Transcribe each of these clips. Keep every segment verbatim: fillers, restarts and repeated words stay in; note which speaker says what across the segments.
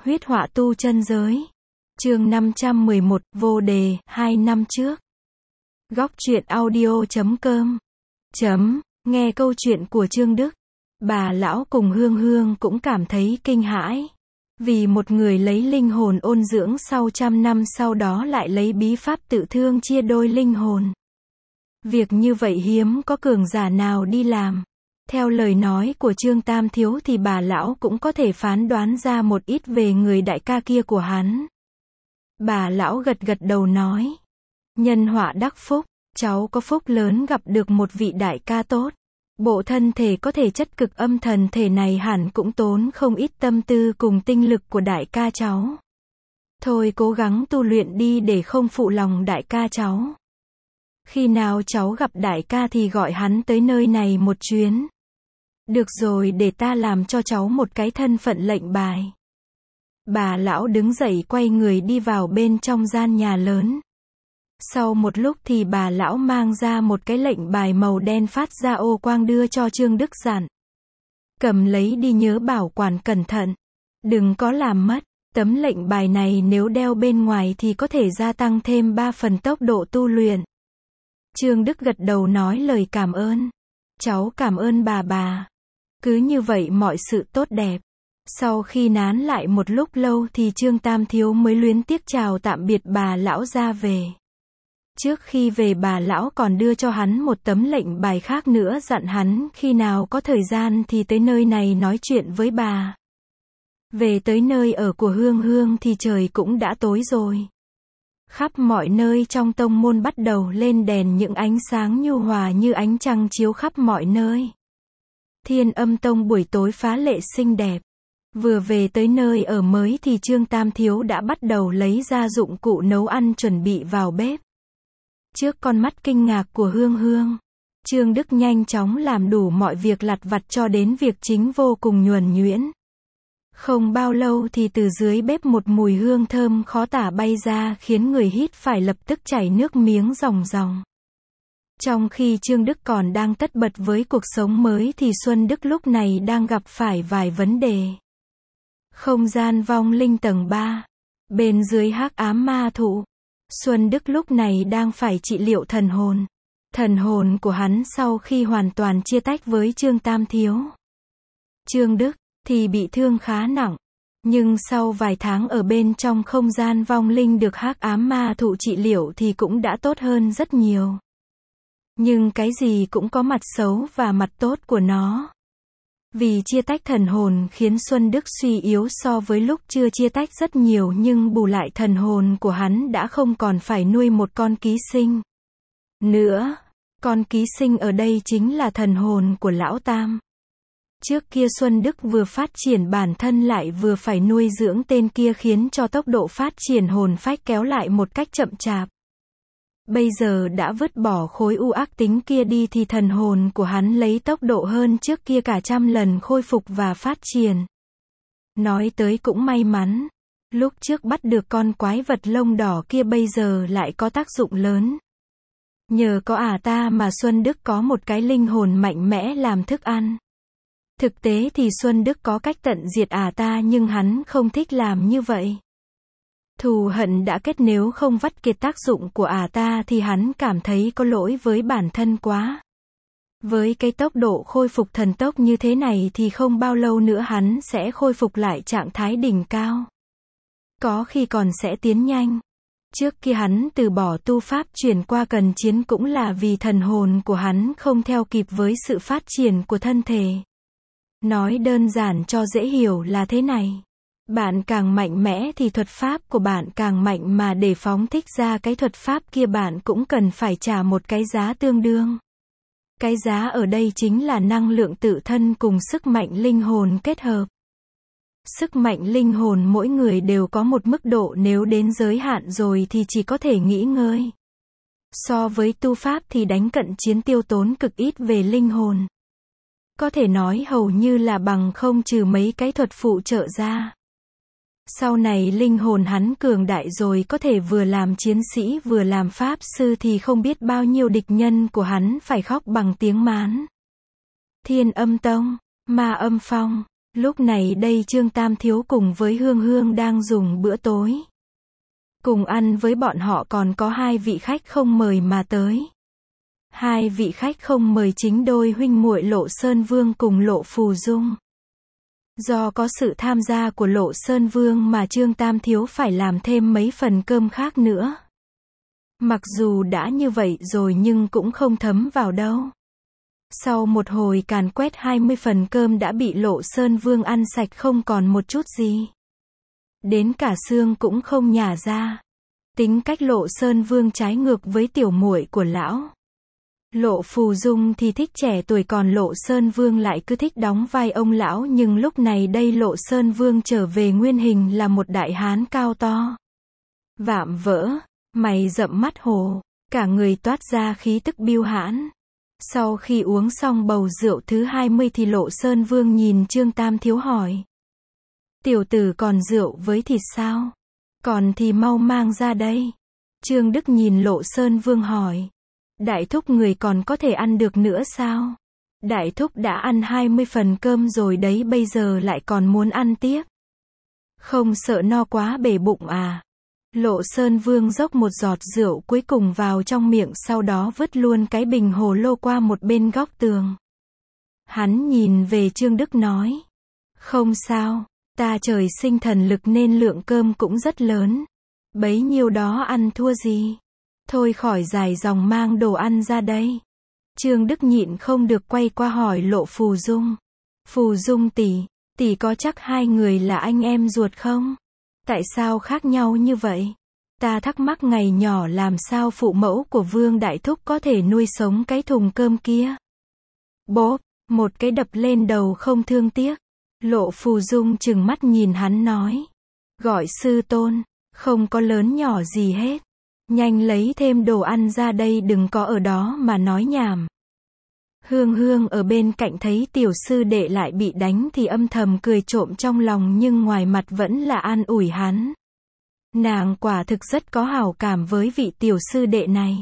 Speaker 1: Huyết họa tu chân giới. Chương năm trăm mười một, vô đề, hai năm trước. Góc truyện audio chấm com. Chấm, nghe câu chuyện của Trương Đức. Bà lão cùng Hương Hương cũng cảm thấy kinh hãi. Vì một người lấy linh hồn ôn dưỡng sau trăm năm sau đó lại lấy bí pháp tự thương chia đôi linh hồn. Việc như vậy hiếm có cường giả nào đi làm. Theo lời nói của Trương Tam Thiếu thì bà lão cũng có thể phán đoán ra một ít về người đại ca kia của hắn. Bà lão gật gật đầu nói. Nhân họa đắc phúc, cháu có phúc lớn gặp được một vị đại ca tốt. Bộ thân thể có thể chất cực âm thần thể này hẳn cũng tốn không ít tâm tư cùng tinh lực của đại ca cháu. Thôi cố gắng tu luyện đi để không phụ lòng đại ca cháu. Khi nào cháu gặp đại ca thì gọi hắn tới nơi này một chuyến. Được rồi, để ta làm cho cháu một cái thân phận lệnh bài. Bà lão đứng dậy quay người đi vào bên trong gian nhà lớn. Sau một lúc thì bà lão mang ra một cái lệnh bài màu đen phát ra ô quang đưa cho Trương Đức dặn. Cầm lấy đi, nhớ bảo quản cẩn thận. Đừng có làm mất. Tấm lệnh bài này nếu đeo bên ngoài thì có thể gia tăng thêm ba phần tốc độ tu luyện. Trương Đức gật đầu nói lời cảm ơn. Cháu cảm ơn bà bà. Cứ như vậy mọi sự tốt đẹp. Sau khi nán lại một lúc lâu thì Trương Tam Thiếu mới luyến tiếc chào tạm biệt bà lão ra về. Trước khi về bà lão còn đưa cho hắn một tấm lệnh bài khác nữa, dặn hắn khi nào có thời gian thì tới nơi này nói chuyện với bà. Về tới nơi ở của Hương Hương thì trời cũng đã tối rồi. Khắp mọi nơi trong tông môn bắt đầu lên đèn, những ánh sáng nhu hòa như ánh trăng chiếu khắp mọi nơi. Thiên Âm Tông buổi tối phá lệ xinh đẹp. Vừa về tới nơi ở mới thì Trương Tam Thiếu đã bắt đầu lấy ra dụng cụ nấu ăn chuẩn bị vào bếp. Trước con mắt kinh ngạc của Hương Hương, Trương Đức nhanh chóng làm đủ mọi việc lặt vặt cho đến việc chính vô cùng nhuần nhuyễn. Không bao lâu thì từ dưới bếp một mùi hương thơm khó tả bay ra khiến người hít phải lập tức chảy nước miếng ròng ròng. Trong khi Trương Đức còn đang tất bật với cuộc sống mới thì Xuân Đức lúc này đang gặp phải vài vấn đề. Không gian vong linh tầng ba. Bên dưới hắc ám ma thụ, Xuân Đức lúc này đang phải trị liệu thần hồn. Thần hồn của hắn sau khi hoàn toàn chia tách với Trương Tam Thiếu, Trương Đức thì bị thương khá nặng. Nhưng sau vài tháng ở bên trong không gian vong linh được hắc ám ma thụ trị liệu thì cũng đã tốt hơn rất nhiều. Nhưng cái gì cũng có mặt xấu và mặt tốt của nó. Vì chia tách thần hồn khiến Xuân Đức suy yếu so với lúc chưa chia tách rất nhiều, nhưng bù lại thần hồn của hắn đã không còn phải nuôi một con ký sinh nữa. Con ký sinh ở đây chính là thần hồn của Lão Tam. Trước kia Xuân Đức vừa phát triển bản thân lại vừa phải nuôi dưỡng tên kia khiến cho tốc độ phát triển hồn phách kéo lại một cách chậm chạp. Bây giờ đã vứt bỏ khối u ác tính kia đi thì thần hồn của hắn lấy tốc độ hơn trước kia cả trăm lần khôi phục và phát triển. Nói tới cũng may mắn. Lúc trước bắt được con quái vật lông đỏ kia bây giờ lại có tác dụng lớn. Nhờ có ả ta mà Xuân Đức có một cái linh hồn mạnh mẽ làm thức ăn. Thực tế thì Xuân Đức có cách tận diệt ả ta nhưng hắn không thích làm như vậy. Thù hận đã kết, nếu không vắt kiệt tác dụng của ả ta thì hắn cảm thấy có lỗi với bản thân quá. Với cái tốc độ khôi phục thần tốc như thế này thì không bao lâu nữa hắn sẽ khôi phục lại trạng thái đỉnh cao. Có khi còn sẽ tiến nhanh. Trước kia hắn từ bỏ tu pháp chuyển qua cần chiến cũng là vì thần hồn của hắn không theo kịp với sự phát triển của thân thể. Nói đơn giản cho dễ hiểu là thế này. Bạn càng mạnh mẽ thì thuật pháp của bạn càng mạnh, mà để phóng thích ra cái thuật pháp kia bạn cũng cần phải trả một cái giá tương đương. Cái giá ở đây chính là năng lượng tự thân cùng sức mạnh linh hồn kết hợp. Sức mạnh linh hồn mỗi người đều có một mức độ, nếu đến giới hạn rồi thì chỉ có thể nghỉ ngơi. So với tu pháp thì đánh cận chiến tiêu tốn cực ít về linh hồn. Có thể nói hầu như là bằng không trừ mấy cái thuật phụ trợ ra. Sau này linh hồn hắn cường đại rồi, có thể vừa làm chiến sĩ vừa làm pháp sư thì không biết bao nhiêu địch nhân của hắn phải khóc bằng tiếng mán. Thiên Âm Tông, Ma Âm Phong. Lúc này đây Trương Tam Thiếu cùng với Hương Hương đang dùng bữa tối. Cùng ăn với bọn họ còn có hai vị khách không mời mà tới. Hai vị khách không mời chính đôi huynh muội Lộ Sơn Vương cùng Lộ Phù Dung. Do có sự tham gia của Lộ Sơn Vương mà Trương Tam Thiếu phải làm thêm mấy phần cơm khác nữa. Mặc dù đã như vậy rồi nhưng cũng không thấm vào đâu. Sau một hồi càn quét hai mươi phần cơm đã bị Lộ Sơn Vương ăn sạch không còn một chút gì. Đến cả xương cũng không nhả ra. Tính cách Lộ Sơn Vương trái ngược với tiểu muội của lão. Lộ Phù Dung thì thích trẻ tuổi còn Lộ Sơn Vương lại cứ thích đóng vai ông lão, nhưng lúc này đây Lộ Sơn Vương trở về nguyên hình là một đại hán cao to. Vạm vỡ, mày rậm mắt hồ, cả người toát ra khí tức biêu hãn. Sau khi uống xong bầu rượu thứ hai mươi thì Lộ Sơn Vương nhìn Trương Tam Thiếu hỏi. Tiểu tử còn rượu với thịt sao? Còn thì mau mang ra đây. Trương Đức nhìn Lộ Sơn Vương hỏi. Đại thúc người còn có thể ăn được nữa sao? Đại thúc đã ăn hai mươi phần cơm rồi đấy, bây giờ lại còn muốn ăn tiếp. Không sợ no quá bể bụng à? Lộ Sơn Vương dốc một giọt rượu cuối cùng vào trong miệng, sau đó vứt luôn cái bình hồ lô qua một bên góc tường. Hắn nhìn về Trương Đức nói. Không sao, ta trời sinh thần lực nên lượng cơm cũng rất lớn. Bấy nhiêu đó ăn thua gì? Thôi khỏi dài dòng, mang đồ ăn ra đây. Trương Đức nhịn không được quay qua hỏi Lộ Phù Dung. Phù Dung tỷ, tỷ có chắc hai người là anh em ruột không? Tại sao khác nhau như vậy? Ta thắc mắc ngày nhỏ làm sao phụ mẫu của Vương Đại Thúc có thể nuôi sống cái thùng cơm kia. Bốp, một cái đập lên đầu không thương tiếc. Lộ Phù Dung trừng mắt nhìn hắn nói. Gọi sư tôn, không có lớn nhỏ gì hết. Nhanh lấy thêm đồ ăn ra đây, đừng có ở đó mà nói nhảm. Hương Hương ở bên cạnh thấy tiểu sư đệ lại bị đánh thì âm thầm cười trộm trong lòng, nhưng ngoài mặt vẫn là an ủi hắn. Nàng quả thực rất có hảo cảm với vị tiểu sư đệ này.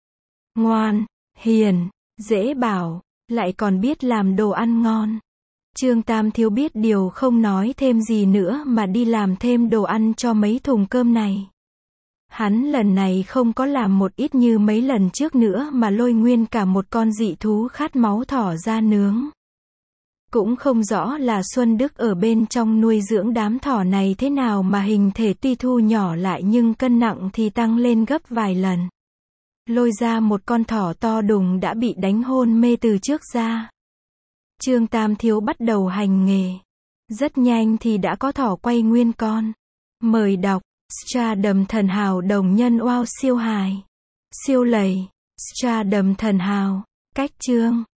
Speaker 1: Ngoan, hiền, dễ bảo, lại còn biết làm đồ ăn ngon. Trương Tam Thiếu biết điều không nói thêm gì nữa mà đi làm thêm đồ ăn cho mấy thùng cơm này. Hắn lần này không có làm một ít như mấy lần trước nữa mà lôi nguyên cả một con dị thú khát máu thỏ ra nướng. Cũng không rõ là Xuân Đức ở bên trong nuôi dưỡng đám thỏ này thế nào mà hình thể tuy thu nhỏ lại nhưng cân nặng thì tăng lên gấp vài lần. Lôi ra một con thỏ to đùng đã bị đánh hôn mê từ trước ra. Trương Tam Thiếu bắt đầu hành nghề. Rất nhanh thì đã có thỏ quay nguyên con. Mời đọc. Stardom thần hào đồng nhân wow siêu hài. Siêu lầy. Stardom thần hào. Cách chương.